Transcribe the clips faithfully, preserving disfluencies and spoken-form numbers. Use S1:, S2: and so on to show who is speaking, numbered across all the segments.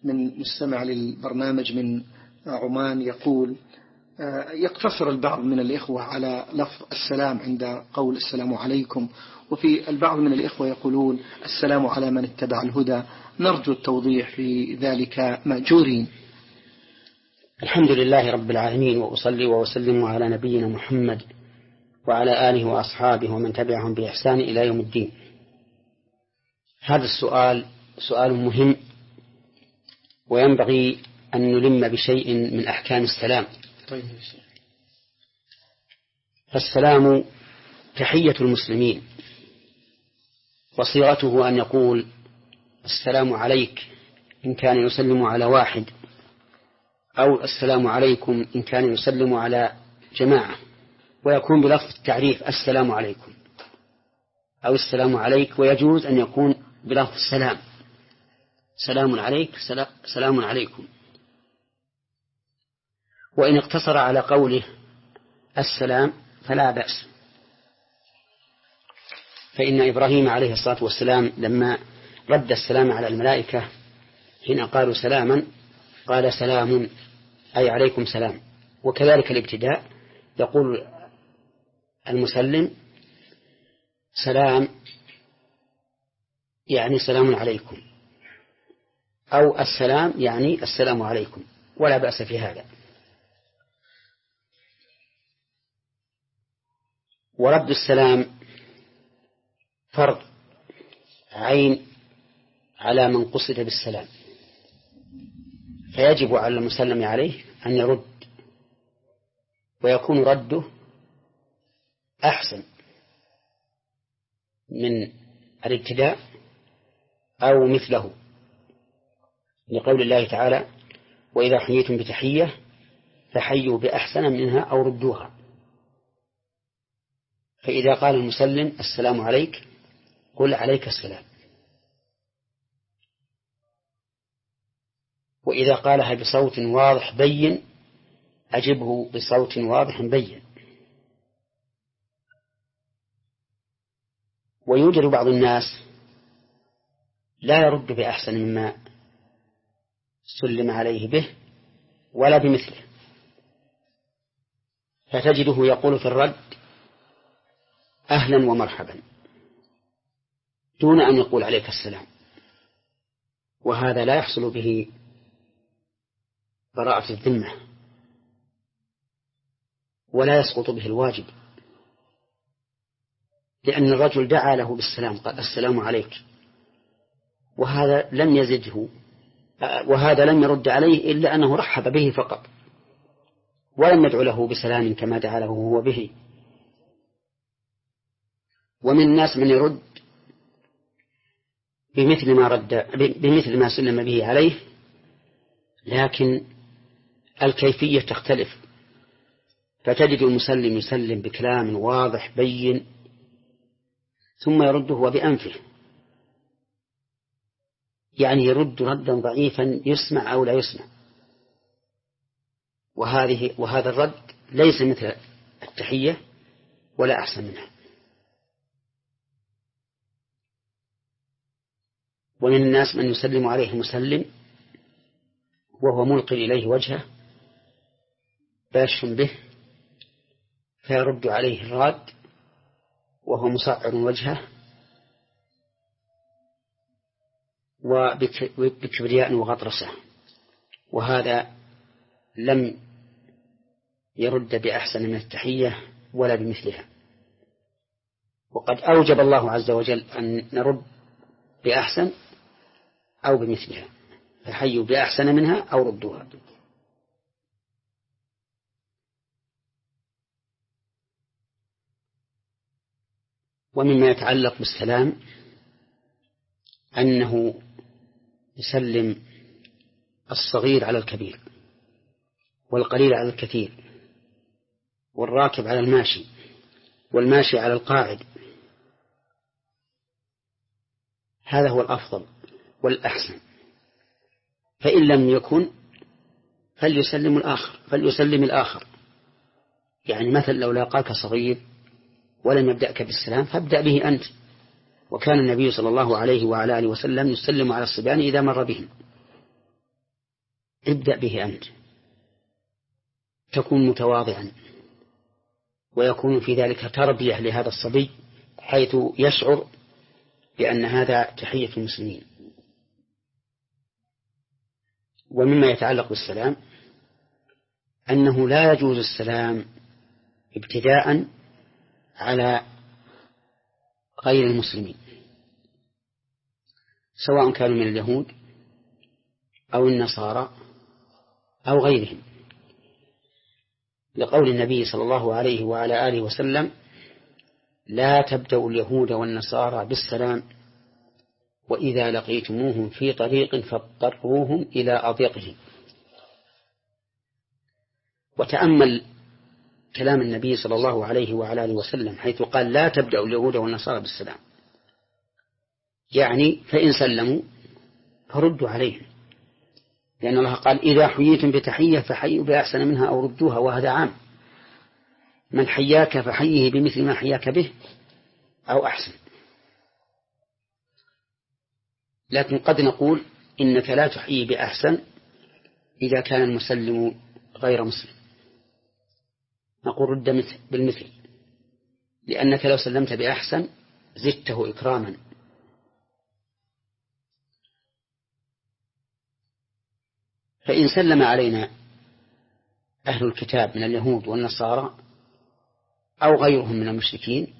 S1: من مستمع للبرنامج من عمان يقول: يقتصر البعض من الإخوة على لفظ السلام عند قول السلام عليكم، وفي البعض من الإخوة يقولون السلام على من اتبع الهدى. نرجو التوضيح في ذلك مأجورين.
S2: الحمد لله رب العالمين، وأصلي وأسلم على نبينا محمد وعلى آله وأصحابه ومن تبعهم بإحسان إلى يوم الدين. هذا السؤال سؤال مهم، وينبغي أن نلم بشيء من أحكام السلام.
S1: طيب.
S2: فالسلام تحية المسلمين، وصيغته أن يقول السلام عليك إن كان يسلم على واحد، أو السلام عليكم إن كان يسلم على جماعة، ويكون بلفظ التعريف السلام عليكم أو السلام عليك، ويجوز أن يكون بلفظ السلام سلام عليك سلام عليكم. وإن اقتصر على قوله السلام فلا بأس، فإن إبراهيم عليه الصلاة والسلام لما رد السلام على الملائكة حين قالوا سلاما قال سلام أي عليكم سلام. وكذلك الابتداء يقول المسلم سلام يعني سلام عليكم، أو السلام يعني السلام عليكم، ولا بأس في هذا. ورد السلام فرض عين على من قصد بالسلام، فيجب على المسلم عليه أن يرد، ويكون رده أحسن من الابتداء أو مثله، لقول الله تعالى وإذا حييتم بتحية فحيوا بأحسن منها أو ردوها. فإذا قال المسلم السلام عليك قل عليك السلام، وإذا قالها بصوت واضح بين أجبه بصوت واضح بين. ويوجد بعض الناس لا يرد بأحسن مما سلم عليه به ولا بمثله، فتجده يقول في الرد أهلا ومرحبا دون أن يقول عليك السلام، وهذا لا يحصل به براءة الذمة ولا يسقط به الواجب، لأن الرجل دعا له بالسلام قال السلام عليك، وهذا لم يزده، وهذا لم يرد عليه إلا أنه رحب به فقط، ولم يدعو له بسلام كما دعا له هو به. ومن الناس من يرد بمثل ما رد بمثل ما سلم به عليه، لكن الكيفية تختلف، فتجد المسلم يسلم بكلام واضح بين ثم يرده هو بأنفه، يعني يرد ردا ضعيفا يسمع أو لا يسمع، وهذه وهذا الرد ليس مثل التحية ولا أحسن منها. ومن الناس من يسلم عليه المسلم وهو ملقي إليه وجهه باش به، فيرد عليه الراد وهو مسعر وجهه وبكبرياء وغطرسة، وهذا لم يرد بأحسن من التحية ولا بمثلها. وقد أوجب الله عز وجل أن نرد بأحسن أو بمثلها، فحيوا بأحسن منها أو ردوها. ومما يتعلق بالسلام أنه يسلم الصغير على الكبير، والقليل على الكثير، والراكب على الماشي، والماشي على القاعد. هذا هو الأفضل والأحسن، فإن لم يكن فليسلم الآخر فليسلم الآخر يعني مثل لو لاقاك صغير ولم يبدأك بالسلام فابدأ به أنت. وكان النبي صلى الله عليه وعلى آله وسلم يسلم على الصبيان إذا مر بهم. ابدأ به أنت، تكون متواضعا، ويكون في ذلك تربية لهذا الصبي حيث يشعر بأن هذا تحية المسلمين. ومما يتعلق بالسلام أنه لا يجوز السلام ابتداء على غير المسلمين، سواء كانوا من اليهود أو النصارى أو غيرهم، لقول النبي صلى الله عليه وعلى آله وسلم: لا تبدأوا اليهود والنصارى بالسلام، وإذا لقيتموهم في طريق فاضطروهم إلى أضيقهم. وتأمل كلام النبي صلى الله عليه وعلى آله وسلم حيث قال: لا تبدأوا اليهود والنصارى بالسلام، يعني فإن سلموا فردوا عليهم، لأن الله قال: إذا حييتم بتحية فحيوا بأحسن منها أو ردوها، وهذا عام، من حياك فحيه بمثل ما حياك به أو أحسن. لكن قد نقول إنك لا تحيي بأحسن إذا كان المسلم غير مسلم، نقول رد بالمثل، لأنك لو سلمت بأحسن زدته إكراما. فإن سلم علينا أهل الكتاب من اليهود والنصارى أو غيرهم من المشركين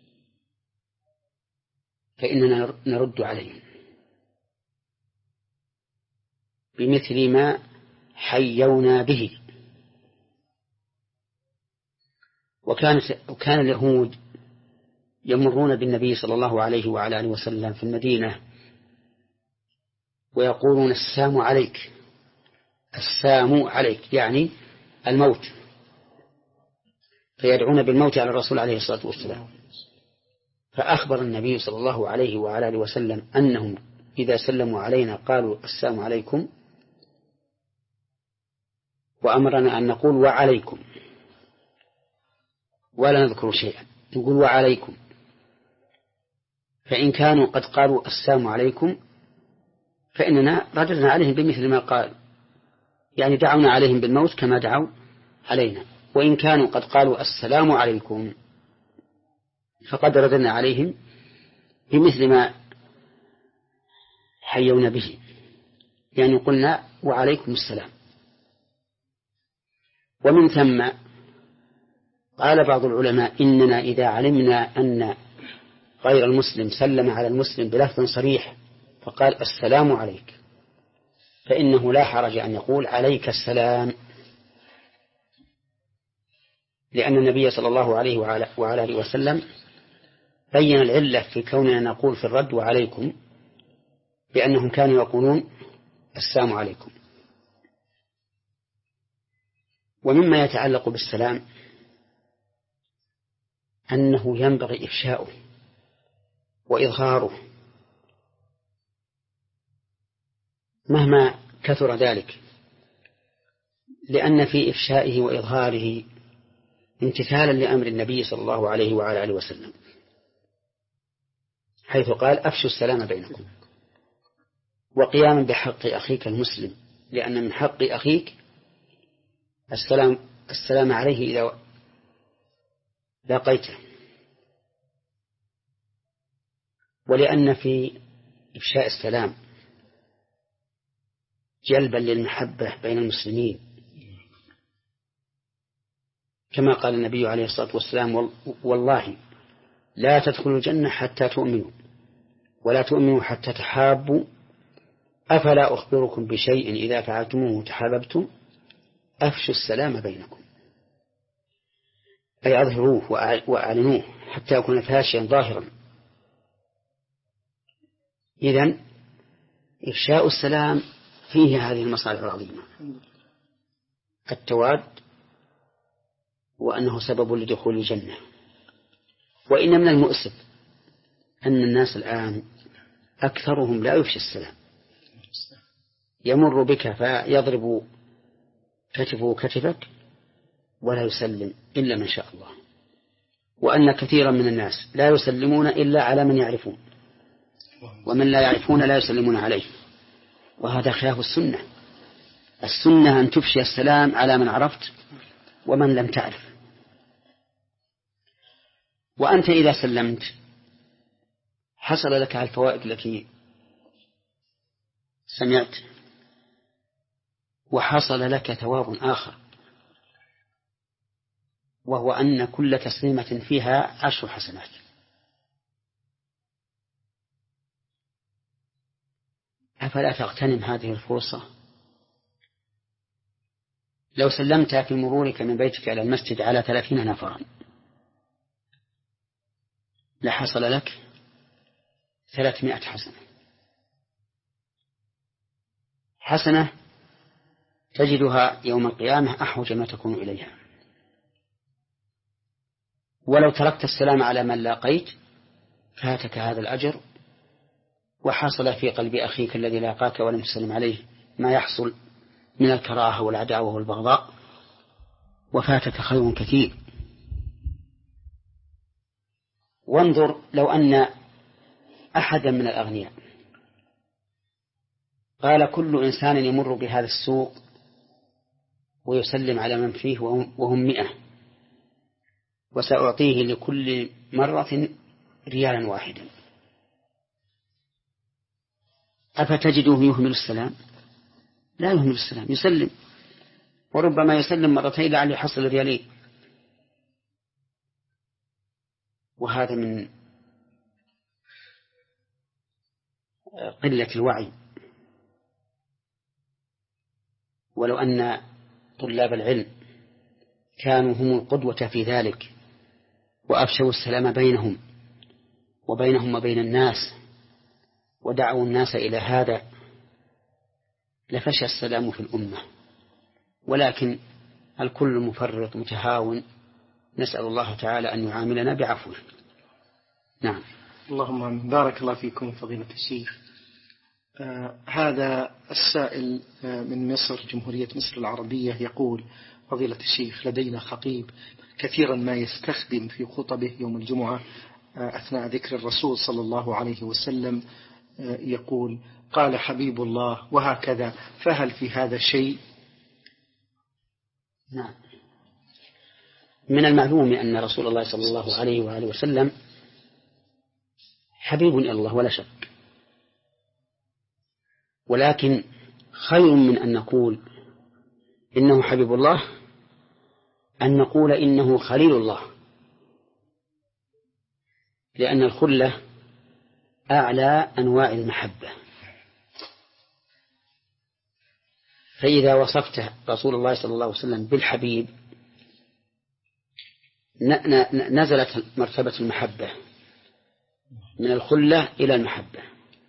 S2: فإننا نرد عليهم بمثل ما حيونا به. وكانت وكان اليهود يمرون بالنبي صلى الله عليه وعلى آله وسلم في المدينة ويقولون: السلام عليك، السلام عليك، يعني الموت، فيدعون بالموت على الرسول عليه الصلاة والسلام. فأخبر النبي صلى الله عليه وعلى آله وسلم أنهم إذا سلموا علينا قالوا: السلام عليكم، وأمرنا أن نقول: وعليكم، ولا نذكر شيئا، نقول: وعليكم. فإن كانوا قد قالوا السلام عليكم فإننا رددنا عليهم بمثل ما قال، يعني دعونا عليهم بالموت كما دعوا علينا. وإن كانوا قد قالوا السلام عليكم فقد رددنا عليهم بمثل ما حيونا به، يعني قلنا: وعليكم السلام. ومن ثم قال بعض العلماء: إننا إذا علمنا أن غير المسلم سلم على المسلم بلفظ صريح فقال: السلام عليك، فإنه لا حرج أن يقول: عليك السلام، لأن النبي صلى الله عليه وعلى آله وسلم بين العلة في كوننا نقول في الرد: وعليكم، لأنهم كانوا يقولون: السلام عليكم. ومما يتعلق بالسلام أنه ينبغي إفشاؤه وإظهاره مهما كثر ذلك، لأن في إفشائه وإظهاره امتثالا لأمر النبي صلى الله عليه وعلى آله وسلم، حيث قال: أفشوا السلام بينكم، وقياما بحق أخيك المسلم، لأن من حق أخيك السلام السلام عليه إذا لاقيته. ولأن في إفشاء السلام جلبا للمحبة بين المسلمين، كما قال النبي عليه الصلاة والسلام: والله لا تدخلوا الجنة حتى تؤمنوا، ولا تؤمنوا حتى تحابوا، أفلا أخبركم بشيء إذا فعلتموه تحاببتم، أفشوا السلام بينكم، أي أظهروه وأعلنوه حتى يكون فاشيا ظاهرا. إذن إفشاء السلام فيه هذه المصالح العظيمة: التواد، وأنه سبب لدخول الجنة. وإن من المؤسف أن الناس الآن أكثرهم لا يفشي السلام، يمر بك فيضرب كتفه كتفك ولا يسلم إلا من شاء الله، وأن كثيرا من الناس لا يسلمون إلا على من يعرفون، ومن لا يعرفون لا يسلمون عليه، وهذا خلاف السنة. السنة أن تفشي السلام على من عرفت ومن لم تعرف. وأنت إذا سلمت حصل لك الفوائد التي سمعت، وحصل لك ثواب آخر، وهو أن كل تسليمة فيها عشر حسنات. أفلا تغتنم هذه الفرصة؟ لو سلمت في مرورك من بيتك إلى المسجد على ثلاثين نفرا لحصل لك ثلاثمائة حسنة، حسنة تجدها يوم القيامة أحوج ما تكون إليها. ولو تركت السلام على من لاقيت فاتك هذا الأجر، وحصل في قلب أخيك الذي لاقاك ولم تسلم عليه ما يحصل من الكراهة والعداوة والبغضاء، وفاتك خير كثير. وانظر لو أن أحدا من الأغنياء قال كل إنسان يمر بهذا السوق ويسلم على من فيه وهم مئة، وسأعطيه لكل مرة ريالا واحدا، أفتجده يهمل السلام؟ لا يهمل السلام، يسلم، وربما يسلم مرتين لعل يحصل ريالين. وهذا من قلة الوعي. ولو أن طلاب العلم كانوا هم القدوة في ذلك وأفشوا السلام بينهم وبينهم وبين الناس ودعوا الناس إلى هذا لفشى السلام في الأمة، ولكن الكل مفرط متهاون، نسأل الله تعالى أن يعاملنا بعفوه. نعم.
S1: اللهم آمين. بارك الله فيكم فضيلة الشيخ. آه هذا السائل آه من مصر، جمهورية مصر العربية، يقول: فضيلة الشيخ، لدينا خطيب كثيرا ما يستخدم في خطبه يوم الجمعة آه أثناء ذكر الرسول صلى الله عليه وسلم آه يقول: قال حبيب الله وهكذا، فهل في هذا شيء؟
S2: نعم. من المعلوم أن رسول الله صلى الله عليه وآله وسلم حبيب إلى الله ولا شك، ولكن خير من أن نقول إنه حبيب الله أن نقول إنه خليل الله، لأن الخلة أعلى أنواع المحبة. فإذا وصفت رسول الله صلى الله عليه وسلم بالحبيب نزلت مرتبة المحبة من الخلة إلى المحبة.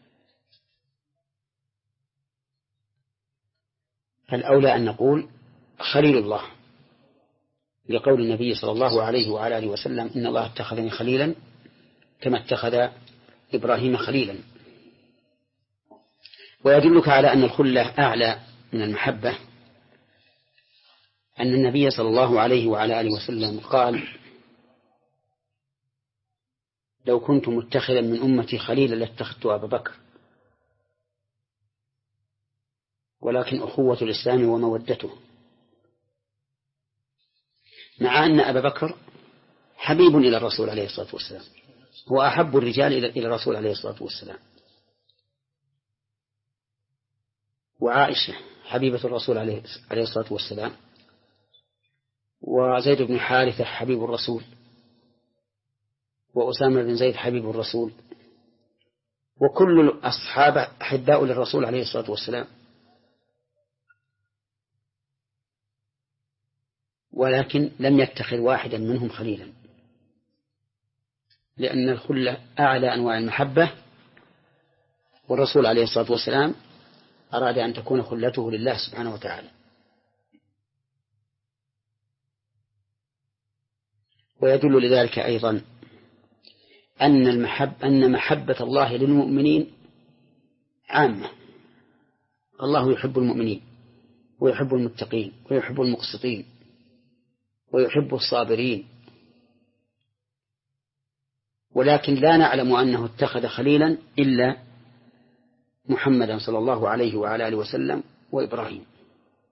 S2: فالأولى أن نقول خليل الله، لقول النبي صلى الله عليه وعلى آله وسلم: إن الله اتخذني خليلا كما اتخذ إبراهيم خليلا. ويدلك على أن الخلة أعلى من المحبة أن النبي صلى الله عليه وعلى آله وسلم قال: لو كنت متخذا من أمتي خليلا لاتخذت أبا بكر، ولكن أخوة الإسلام ومودته، مع أن أبا بكر حبيب إلى الرسول عليه الصلاة والسلام، هو أحب الرجال إلى الرسول عليه الصلاة والسلام، وعائشة حبيبة الرسول عليه الصلاة والسلام، وزيد بن حارثة حبيب الرسول، وأسامة بن زيد حبيب الرسول، وكل الأصحاب أحباء للرسول عليه الصلاة والسلام. ولكن لم يتخذ واحدا منهم خليلا، لأن الخلة أعلى أنواع المحبة، والرسول عليه الصلاة والسلام أراد أن تكون خلته لله سبحانه وتعالى. ويدل لذلك أيضا أن المحب أن محبة الله للمؤمنين عامة. الله يحب المؤمنين ويحب المتقين ويحب المقسطين ويحب الصابرين، ولكن لا نعلم أنه اتخذ خليلا إلا محمدا صلى الله عليه وعلى آله وسلم وإبراهيم.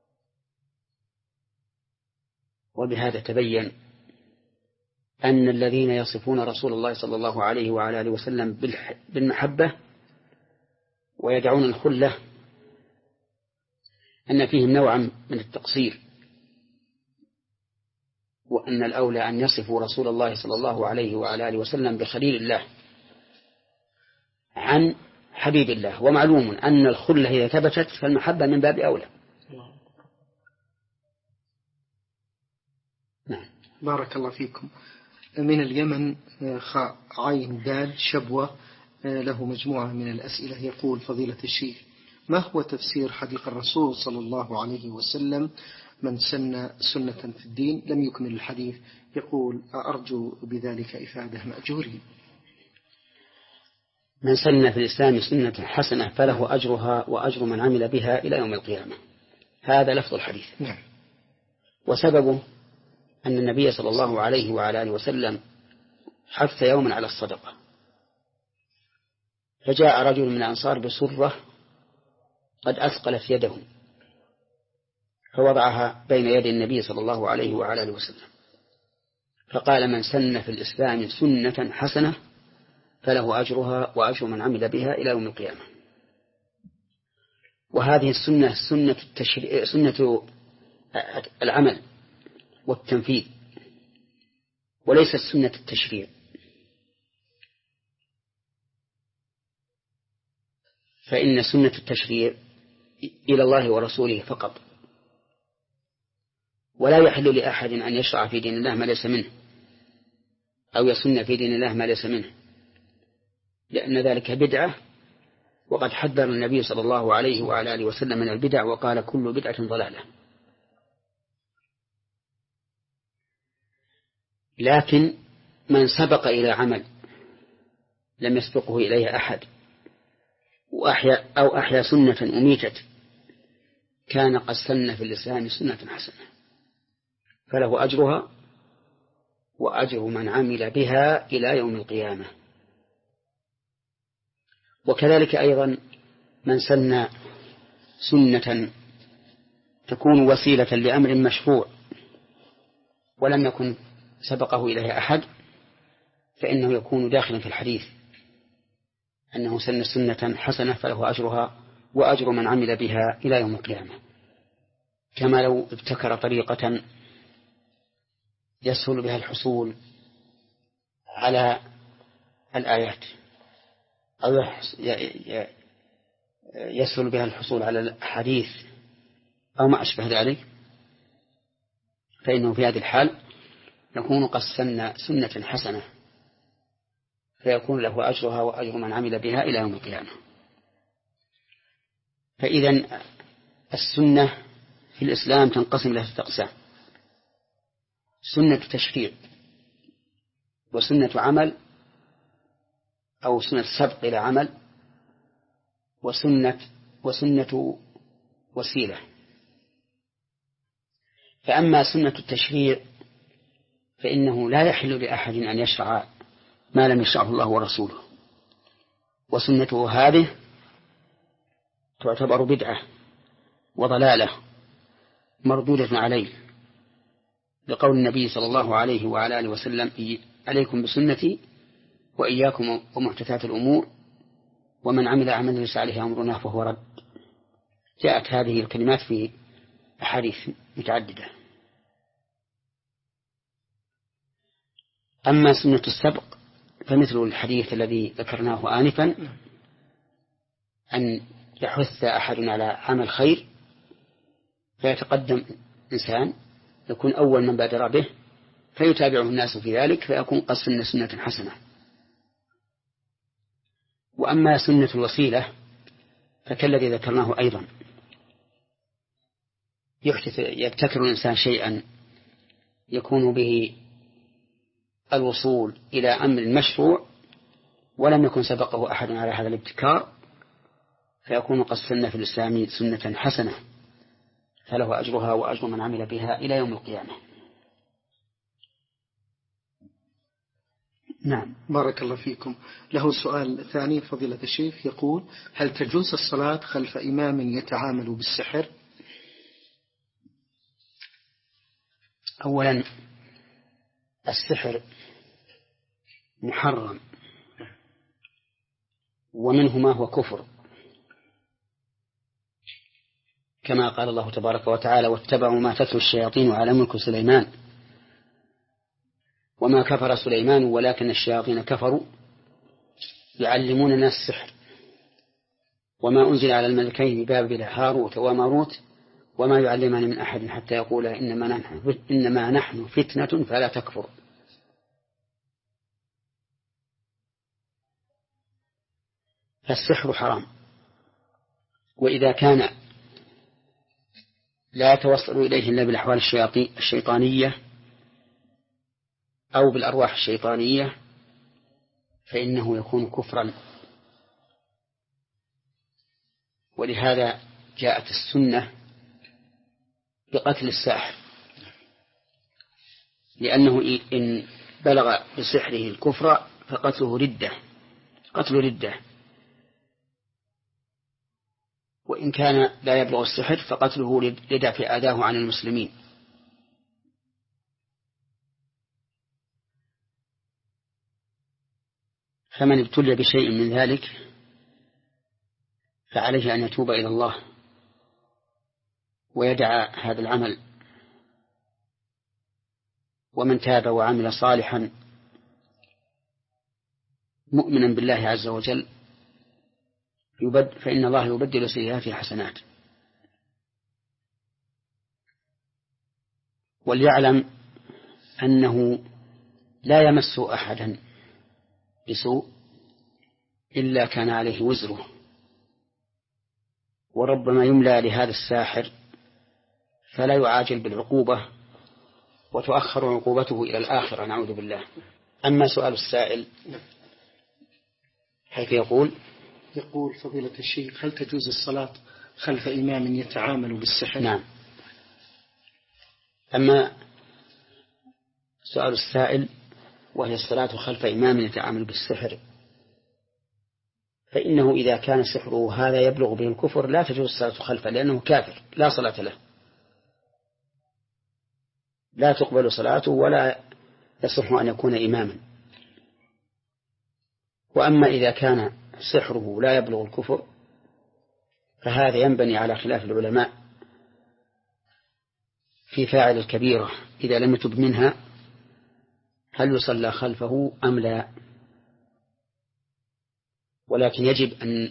S2: وبهذا تبين أن الذين يصفون رسول الله صلى الله عليه وعلى آله وسلم بالمحبة ويدعون الخلة أن فيهم نوعا من التقصير، وأن الأولى أن يصفوا رسول الله صلى الله عليه وعلى آله وسلم بخليل الله عن حبيب الله. ومعلوم أن الخلة إذا ثبتت فالمحبة من باب أولى.
S1: نعم. بارك الله فيكم. من اليمن خاء عين دال شبوة له مجموعة من الأسئلة. يقول: فضيلة الشيخ، ما هو تفسير حديث الرسول صلى الله عليه وسلم: من سن سنة في الدين؟ لم يكمل الحديث. يقول: أرجو بذلك إفادة مأجورين.
S2: من سن في الإسلام سنة حسنة فله أجرها وأجر من عمل بها إلى يوم القيامة. هذا لفظ الحديث.
S1: نعم.
S2: وسببه أن النبي صلى الله عليه وعلى آله وسلم حث يوما على الصدقة، فجاء رجل من الأنصار بصرة قد أثقلت يده فوضعها بين يدي النبي صلى الله عليه وعلى آله وسلم، فقال: من سن في الإسلام سنة حسنة فله أجرها وأجر من عمل بها إلى يوم القيامة. وهذه السنة سنة, التشريع سنة العمل والتنفيذ، وليست سنة التشريع. فإن سنة التشريع إلى الله ورسوله فقط، ولا يحل لأحد أن يشرع في دين الله ما ليس منه أو يسن في دين الله ما ليس منه، لأن ذلك بدعة، وقد حذر النبي صلى الله عليه وعلى آله وسلم من البدع وقال: كل بدعة ضلالة. لكن من سبق إلى عمل لم يسبقه إليه أحد وأحيا أو أحيا سنة أميتت كان قد سن في الإسلام سنة حسنة فله أجرها وأجر من عمل بها إلى يوم القيامة. وكذلك أيضا من سن سنة تكون وسيلة لأمر مشروع ولم يكن سبقه إليه أحد فإنه يكون داخلا في الحديث أنه سن سنة حسنة فله أجرها وأجر من عمل بها إلى يوم القيامة، كما لو ابتكر طريقة يسهل بها الحصول على الآيات أو يسهل بها الحصول على الحديث أو ما أشبه ذلك، فإنه في هذه الحال يكون قد سن سنة حسنة فيكون له أجرها وأجر من عمل بها إلى يوم القيامة. فإذا السنة في الإسلام تنقسم إلى ثلاثة أقسام: سنة تشريع، وسنة عمل أو سنة سبق إلى عمل، وسنة وسنة وسيلة. فأما سنة التشريع فإنه لا يحل لأحد أن يشرع ما لم يشرعه الله ورسوله، وسنته هذه تعتبر بدعة وضلالة مردودة عليه، لقول النبي صلى الله عليه وعلى آله وسلم: عليكم بسنتي وإياكم ومحدثات الأمور ومن عمل عملا ليس عليه أمرنا فهو رد. جاءت هذه الكلمات في أحاديث متعددة. أما سنة السبق فمثل الحديث الذي ذكرناه آنفا، أن يحث أحد على عمل خير فيتقدم إنسان يكون أول من بادر به فيتابعه الناس في ذلك فيكون قد سن سنة حسنة. وأما سنة الوسيلة فكالذي ذكرناه أيضا، يحدث يبتكر الإنسان شيئا يكون به الوصول إلى أمر مشروع ولم يكن سبقه أحد على هذا الابتكار فيكون قد سن في الإسلام سنة حسنة فله أجرها وأجر من عمل بها إلى يوم القيامة. نعم.
S1: بارك الله فيكم. له سؤال ثاني فضيلة الشيخ، يقول: هل تجوز الصلاة خلف إمام يتعامل بالسحر؟
S2: أولا السحر محرم، ومنه ما هو كفر، كما قال الله تبارك وتعالى: واتبعوا ما تتلو الشياطين على ملك سليمان وما كفر سليمان ولكن الشياطين كفروا يعلمون الناس السحر وما أنزل على الملكين ببابل هاروت وماروت وما يعلمان من أحد حتى يقولا إنما نحن, إنما نحن فتنة فلا تكفر. فالسحر حرام، وإذا كان لا يتوصل إليه إلا بالأحوال الشيطانية أو بالأرواح الشيطانية فإنه يكون كفرا. ولهذا جاءت السنة بقتل الساحر، لأنه إن بلغ بسحره الكفر فقتله ردة، قتل ردة، وإن كان لا يبلغ السحر فقتله لدفع أذاه عن المسلمين. فمن ابتلي بشيء من ذلك فعليه أن يتوب إلى الله ويدع هذا العمل، ومن تاب وعمل صالحا مؤمنا بالله عز وجل فإن الله يبدل سيئاته حسنات. وليعلم أنه لا يمس أحدا بسوء إلا كان عليه وزره، وربما يملى لهذا الساحر فلا يعاجل بالعقوبة وتؤخر عقوبته إلى الآخرة، نعوذ بالله. أما سؤال السائل حيث يقول
S1: يقول فضيلة الشيخ: هل تجوز الصلاة خلف إمام يتعامل بالسحر؟
S2: نعم. أما سؤال السائل وهي الصلاة خلف إمام يتعامل بالسحر، فإنه إذا كان سحره هذا يبلغ به الكفر لا تجوز الصلاة خلفه، لأنه كافر لا صلاة له، لا تقبل صلاته ولا يصح أن يكون إماما. وأما إذا كان سحره لا يبلغ الكفر فهذا ينبني على خلاف العلماء في فاعل الكبيرة إذا لم يتب منها هل يصلى خلفه أم لا. ولكن يجب أن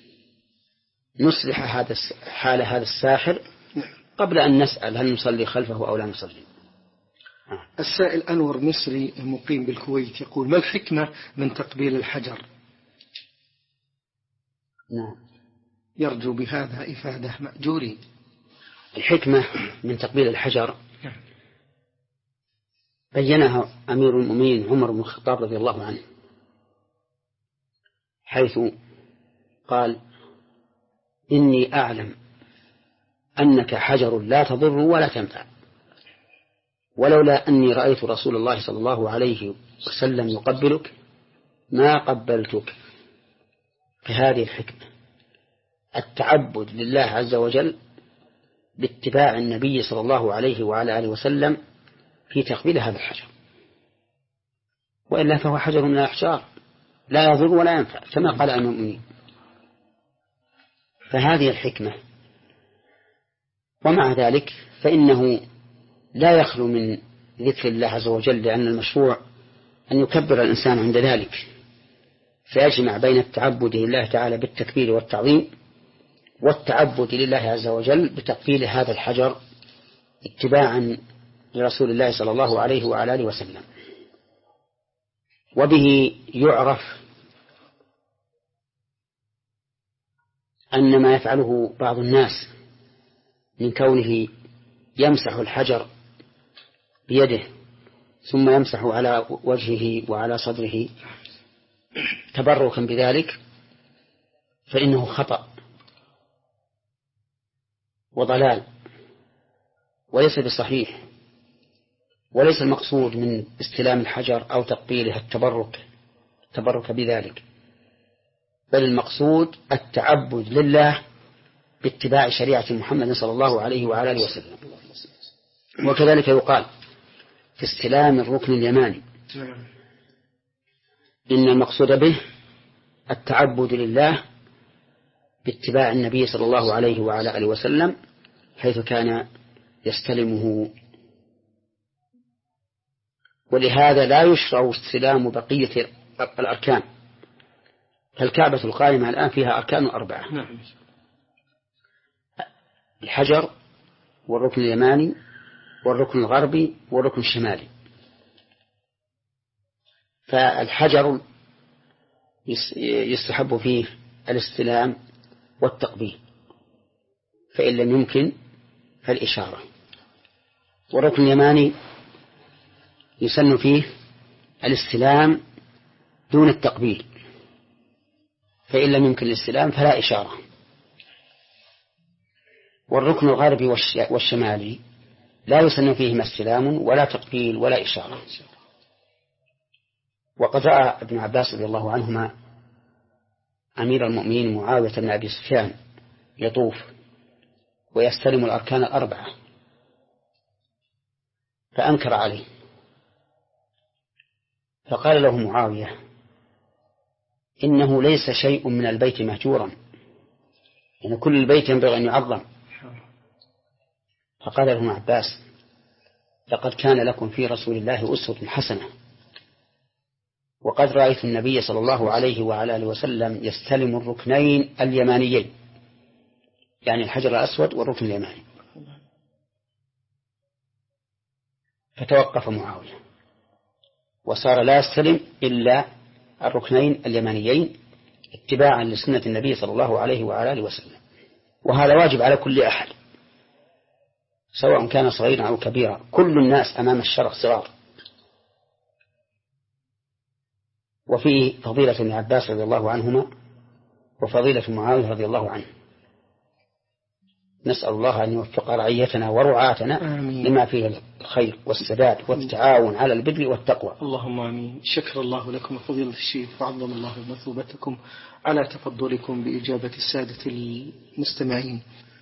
S2: نصلح هذا حال هذا الساحر قبل أن نسأل هل نصلي خلفه أو لا نصلي.
S1: السائل أنور مصري مقيم بالكويت يقول: ما الحكمة من تقبيل الحجر؟
S2: نعم.
S1: يرجو بهذا إفادة مأجورين.
S2: الحكمة من تقبيل الحجر بينها أمير المؤمنين عمر بن الخطاب رضي الله عنه، حيث قال: إني أعلم أنك حجر لا تضر ولا تنفع، ولولا أني رأيت رسول الله صلى الله عليه وسلم يقبلك ما قبلتك. فهذه الحكمة التعبد لله عز وجل باتباع النبي صلى الله عليه وعلى آله وسلم في تقبيل هذا الحجر، وإلا فهو حجر من الأحجار لا يضر ولا ينفع كما قال المؤمنين. فهذه الحكمة. ومع ذلك فإنه لا يخلو من ذكر الله عز وجل، لأن المشروع أن يكبر الإنسان عند ذلك، فيجمع بين التعبد لله تعالى بالتكبير والتعظيم والتعبد لله عز وجل بتقبيل هذا الحجر اتباعا لرسول الله صلى الله عليه وعلى آله وسلم. وبه يعرف أن ما يفعله بعض الناس من كونه يمسح الحجر بيده ثم يمسح على وجهه وعلى صدره تبركا بذلك فإنه خطأ وضلال وليس بصحيح، وليس المقصود من استلام الحجر أو تقبيله التبرك التبرك بذلك، بل المقصود التعبد لله باتباع شريعة محمد صلى الله عليه وعلى آله وسلم. وكذلك يقال في استلام الركن اليماني، إن المقصود به التعبد لله باتباع النبي صلى الله عليه وعلى آله وسلم حيث كان يستلمه، ولهذا لا يشرع استلام بقية الأركان. فالكعبة القائمة الآن فيها أركان أربعة: الحجر والركن اليماني والركن الغربي والركن الشمالي. فالحجر يستحب فيه الاستلام والتقبيل، فإن لم يمكن فالإشارة. والركن اليماني يسن فيه الاستلام دون التقبيل، فإن لم يمكن الاستلام فلا إشارة. والركن الغربي والشمالي لا يسن فيهما استلام ولا تقبيل ولا إشارة. وقد رأى ابن عباس رضي الله عنهما أمير المؤمنين معاوية بن أبي سفيان يطوف ويستلم الأركان الأربعة، فأنكر عليه، فقال له معاوية: إنه ليس شيء من البيت مهجورا، يعني كل البيت ينبغي أن يعظم. فقال له ابن عباس: لقد كان لكم في رسول الله أسوة حسنة، وقد رأيت النبي صلى الله عليه وعلى آله وسلم يستلم الركنين اليمانيين، يعني الحجر الأسود والركن اليماني. فتوقف معاوية وصار لا يستلم إلا الركنين اليمانيين اتباعا لسنة النبي صلى الله عليه وعلى آله وسلم. وهذا واجب على كل أحد سواء كان صغيرا أو كبيرا، كل الناس أمام الشرع صغار. وفيه فضيلة ابن عباس رضي الله عنهما وفضيلة معاوية رضي الله عنه. نسأل الله أن يوفق رعيتنا ورعاتنا آمين. لما فيه الخير والسداد والتعاون على البر والتقوى.
S1: اللهم آمين. شكر الله لكم فضيلة الشيخ، وعظم الله مثوبتكم على تفضلكم بإجابة السادة المستمعين.